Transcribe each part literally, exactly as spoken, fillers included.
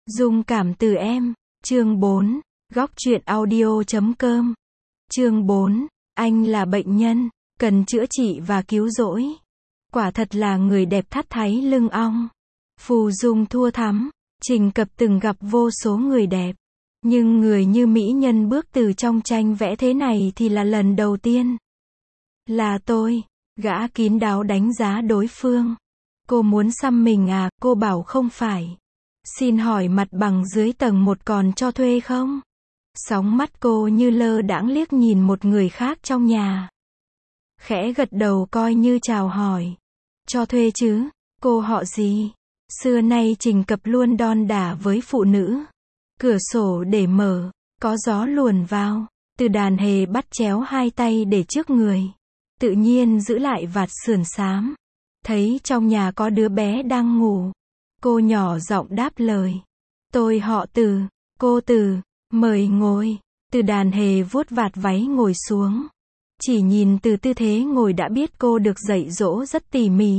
Dung cảm từ em, chương bốn, góc truyện audio chấm com. Chương bốn, anh là bệnh nhân, cần chữa trị và cứu rỗi. Quả thật là người đẹp thắt thái lưng ong. Phù Dung thua thắm, Trình Cập từng gặp vô số người đẹp. Nhưng người như mỹ nhân bước từ trong tranh vẽ thế này thì là lần đầu tiên. Là tôi, gã kín đáo đánh giá đối phương. Cô muốn xăm mình à, cô bảo không phải. Xin hỏi mặt bằng dưới tầng một còn cho thuê không? Sóng mắt cô như lơ đãng liếc nhìn một người khác trong nhà. Khẽ gật đầu coi như chào hỏi. Cho thuê chứ, cô họ gì? Xưa nay Trình Cập luôn đon đả với phụ nữ. Cửa sổ để mở, có gió luồn vào. Từ đàn hề bắt chéo hai tay để trước người. Tự nhiên giữ lại vạt sườn xám. Thấy trong nhà có đứa bé đang ngủ. Cô nhỏ giọng đáp lời. Tôi họ Từ, cô Từ, mời ngồi. Từ đàn hề vuốt vạt váy ngồi xuống. Chỉ nhìn từ tư thế ngồi đã biết cô được dạy dỗ rất tỉ mỉ.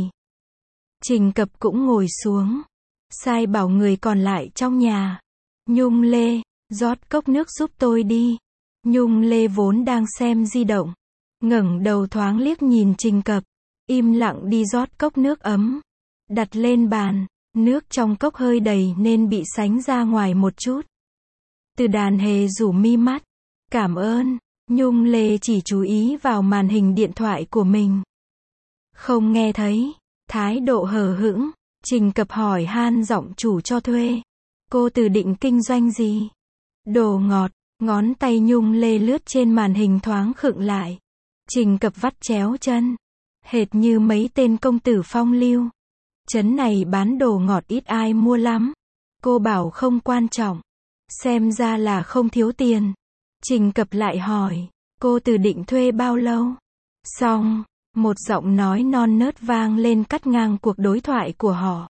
Trình Cập cũng ngồi xuống. Sai bảo người còn lại trong nhà. Nhung Lê, rót cốc nước giúp tôi đi. Nhung Lê vốn đang xem di động. Ngẩng đầu thoáng liếc nhìn Trình Cập. Im lặng đi rót cốc nước ấm. Đặt lên bàn. Nước trong cốc hơi đầy nên bị sánh ra ngoài một chút. Từ đàn hề rủ mi mắt. Cảm ơn. Nhung Lê chỉ chú ý vào màn hình điện thoại của mình. Không nghe thấy. Thái độ hờ hững. Trình Cập hỏi han giọng chủ cho thuê. Cô Từ định kinh doanh gì? Đồ ngọt. Ngón tay Nhung Lê lướt trên màn hình thoáng khựng lại. Trình Cập vắt chéo chân. Hệt như mấy tên công tử phong lưu. Trấn này bán đồ ngọt ít ai mua lắm. Cô bảo không quan trọng. Xem ra là không thiếu tiền. Trình Cập lại hỏi. Cô Từ định thuê bao lâu? Xong. Một giọng nói non nớt vang lên cắt ngang cuộc đối thoại của họ.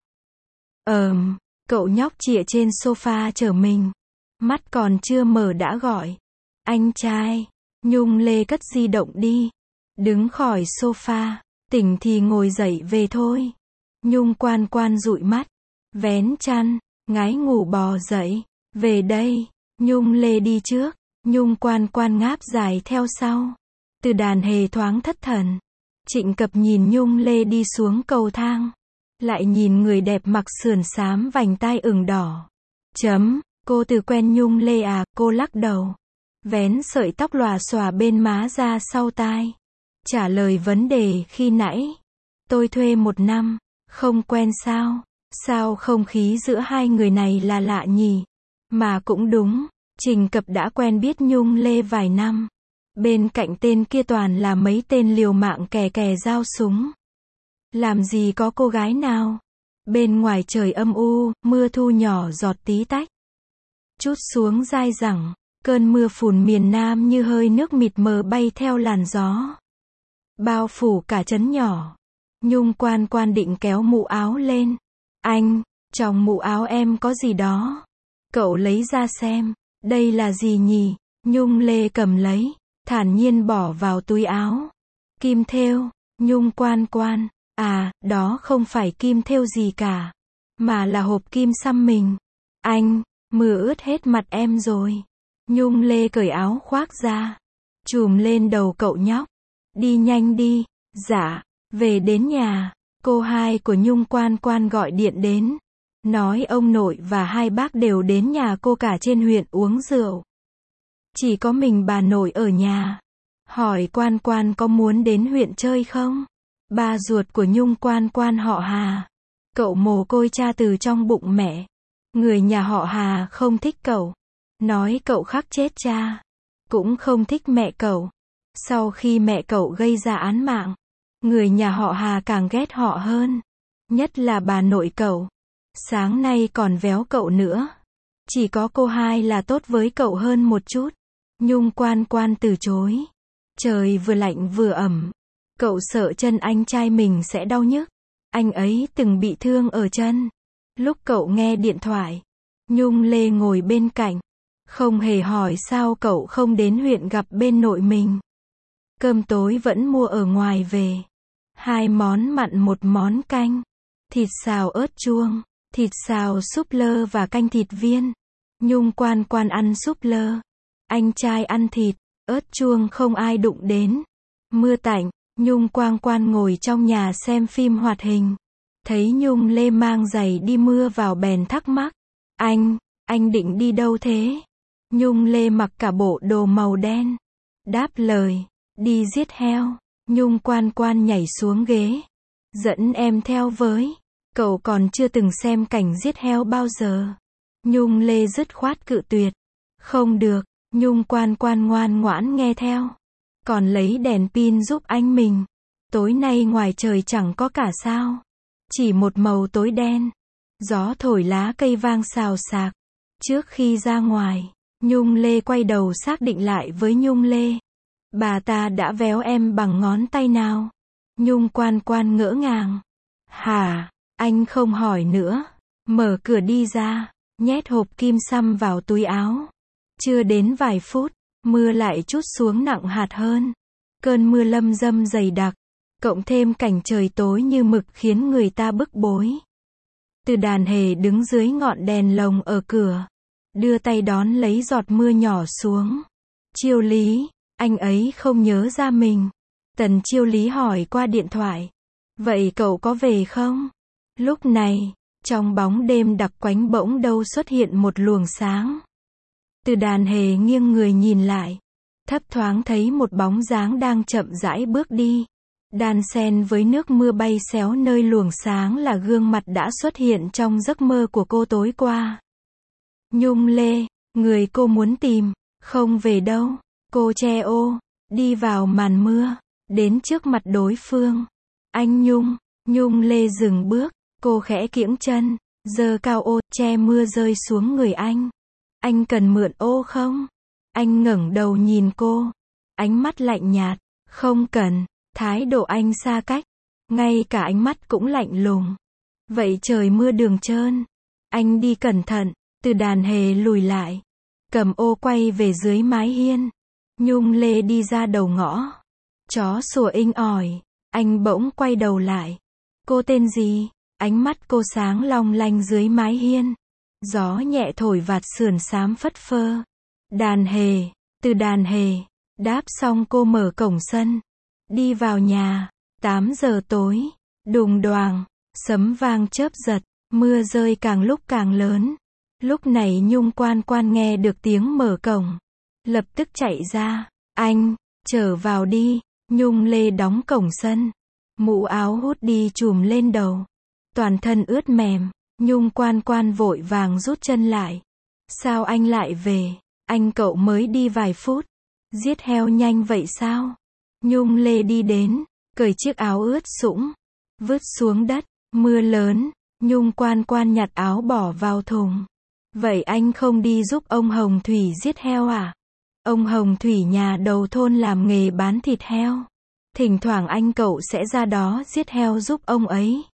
Ờm. Cậu nhóc chĩa trên sofa chờ mình. Mắt còn chưa mở đã gọi. Anh trai. Nhung Lê cất di động đi. Đứng khỏi sofa. Tỉnh thì ngồi dậy về thôi. Nhung Quan Quan dụi mắt. Vén chăn. Ngái ngủ bò dậy. Về đây. Nhung Lê đi trước. Nhung Quan Quan ngáp dài theo sau. Từ đàn hề thoáng thất thần. Trịnh Cập nhìn Nhung Lê đi xuống cầu thang. Lại nhìn người đẹp mặc sườn xám vành tai ửng đỏ. Chấm. Cô Từ quen Nhung Lê à? Cô lắc đầu. Vén sợi tóc lòa xòa bên má ra sau tai. Trả lời vấn đề khi nãy. Tôi thuê một năm. Không quen sao? Sao không khí giữa hai người này là lạ nhỉ? Mà cũng đúng. Trình Cập đã quen biết Nhung Lê vài năm. Bên cạnh tên kia toàn là mấy tên liều mạng kè kè dao súng. Làm gì có cô gái nào? Bên ngoài trời âm u, mưa thu nhỏ giọt tí tách. Chút xuống dai dẳng. Cơn mưa phùn miền Nam như hơi nước mịt mờ bay theo làn gió. Bao phủ cả trấn nhỏ. Nhung Quan Quan định kéo mũ áo lên. Anh, trong mũ áo em có gì đó. Cậu lấy ra xem. Đây là gì nhỉ? Nhung Lê cầm lấy. Thản nhiên bỏ vào túi áo. Kim thêu. Nhung Quan Quan. À, đó không phải kim thêu gì cả. Mà là hộp kim xăm mình. Anh, mưa ướt hết mặt em rồi. Nhung Lê cởi áo khoác ra. Chùm lên đầu cậu nhóc. Đi nhanh đi. Dạ. Về đến nhà. Cô hai của Nhung Quan Quan gọi điện đến. Nói ông nội và hai bác đều đến nhà cô cả trên huyện uống rượu. Chỉ có mình bà nội ở nhà. Hỏi Quan Quan có muốn đến huyện chơi không? Ba ruột của Nhung Quan Quan họ Hà. Cậu mồ côi cha từ trong bụng mẹ. Người nhà họ Hà không thích cậu. Nói cậu khắc chết cha. Cũng không thích mẹ cậu. Sau khi mẹ cậu gây ra án mạng, người nhà họ Hà càng ghét họ hơn. Nhất là bà nội cậu. Sáng nay còn véo cậu nữa. Chỉ có cô hai là tốt với cậu hơn một chút. Nhung Quan Quan từ chối. Trời vừa lạnh vừa ẩm. Cậu sợ chân anh trai mình sẽ đau nhức. Anh ấy từng bị thương ở chân. Lúc cậu nghe điện thoại, Nhung Lê ngồi bên cạnh. Không hề hỏi sao cậu không đến huyện gặp bên nội mình. Cơm tối vẫn mua ở ngoài về. Hai món mặn một món canh. Thịt xào ớt chuông. thịt xào súp lơ và canh thịt viên. Nhung Quan Quan ăn súp lơ, anh trai ăn thịt, ớt chuông không ai đụng đến. Mưa tạnh, Nhung Quan Quan ngồi trong nhà xem phim hoạt hình. Thấy Nhung Lê mang giày đi mưa vào bèn thắc mắc. Anh, anh định đi đâu thế? Nhung Lê mặc cả bộ đồ màu đen. Đáp lời, đi giết heo. Nhung Quan Quan nhảy xuống ghế. Dẫn em theo với. Cậu còn chưa từng xem cảnh giết heo bao giờ. Nhung Lê dứt khoát cự tuyệt. Không được, Nhung Quan Quan ngoan ngoãn nghe theo. Còn lấy đèn pin giúp anh mình. Tối nay ngoài trời chẳng có cả sao. Chỉ một màu tối đen. Gió thổi lá cây vang xào xạc. Trước khi ra ngoài, Nhung Lê quay đầu xác định lại với Nhung Lê. Bà ta đã véo em bằng ngón tay nào? Nhung Quan Quan ngỡ ngàng. Hả? Anh không hỏi nữa. Mở cửa đi ra, nhét hộp kim xăm vào túi áo. Chưa đến vài phút, mưa lại trút xuống nặng hạt hơn. Cơn mưa lâm dâm dày đặc, cộng thêm cảnh trời tối như mực khiến người ta bức bối. Từ Đàn Hề đứng dưới ngọn đèn lồng ở cửa, đưa tay đón lấy giọt mưa nhỏ xuống. Chiêu Lý, anh ấy không nhớ ra mình. Tần Chiêu Lý hỏi qua điện thoại. Vậy cậu có về không? Lúc này, trong bóng đêm đặc quánh bỗng đâu xuất hiện một luồng sáng. Từ Đàn Hề nghiêng người nhìn lại, thấp thoáng thấy một bóng dáng đang chậm rãi bước đi. Đan xen với nước mưa bay xéo nơi luồng sáng là gương mặt đã xuất hiện trong giấc mơ của cô tối qua. Nhung Lê, người cô muốn tìm, không về đâu. Cô che ô, đi vào màn mưa, đến trước mặt đối phương. Anh Nhung, Nhung Lê dừng bước, cô khẽ kiễng chân, giơ cao ô, che mưa rơi xuống người anh. Anh cần mượn ô không? Anh ngẩng đầu nhìn cô, ánh mắt lạnh nhạt, không cần. Thái độ anh xa cách, ngay cả ánh mắt cũng lạnh lùng. Vậy trời mưa đường trơn, anh đi cẩn thận. Từ Đàn Hề lùi lại, cầm ô quay về dưới mái hiên. Nhung Lê đi ra đầu ngõ, chó sủa inh ỏi. Anh bỗng quay đầu lại. Cô tên gì? Ánh mắt cô sáng long lanh dưới mái hiên. Gió nhẹ thổi vạt sườn xám phất phơ. Đàn Hề, Từ Đàn Hề. Đáp xong cô mở cổng sân, đi vào nhà. Tám giờ tối, đùng đoàng, sấm vang chớp giật, mưa rơi càng lúc càng lớn. Lúc này Nhung Quan Quan nghe được tiếng mở cổng, lập tức chạy ra. Anh, trở vào đi. Nhung Lê đóng cổng sân, mũ áo hút đi trùm lên đầu, toàn thân ướt mềm. Nhung Quan Quan vội vàng rút chân lại. Sao anh lại về? Anh cậu mới đi vài phút. Giết heo nhanh vậy sao? Nhung Lê đi đến, cởi chiếc áo ướt sũng, vứt xuống đất. Mưa lớn, Nhung Quan Quan nhặt áo bỏ vào thùng. Vậy anh không đi giúp ông Hồng Thủy giết heo à? Ông Hồng Thủy nhà đầu thôn làm nghề bán thịt heo. Thỉnh thoảng anh cậu sẽ ra đó giết heo giúp ông ấy.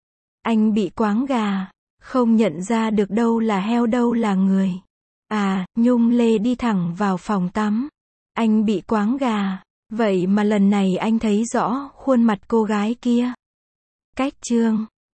Anh bị quáng gà, không nhận ra được đâu là heo đâu là người. À, Nhung Lê đi thẳng vào phòng tắm. Anh bị quáng gà, vậy mà lần này anh thấy rõ khuôn mặt cô gái kia. Cách chương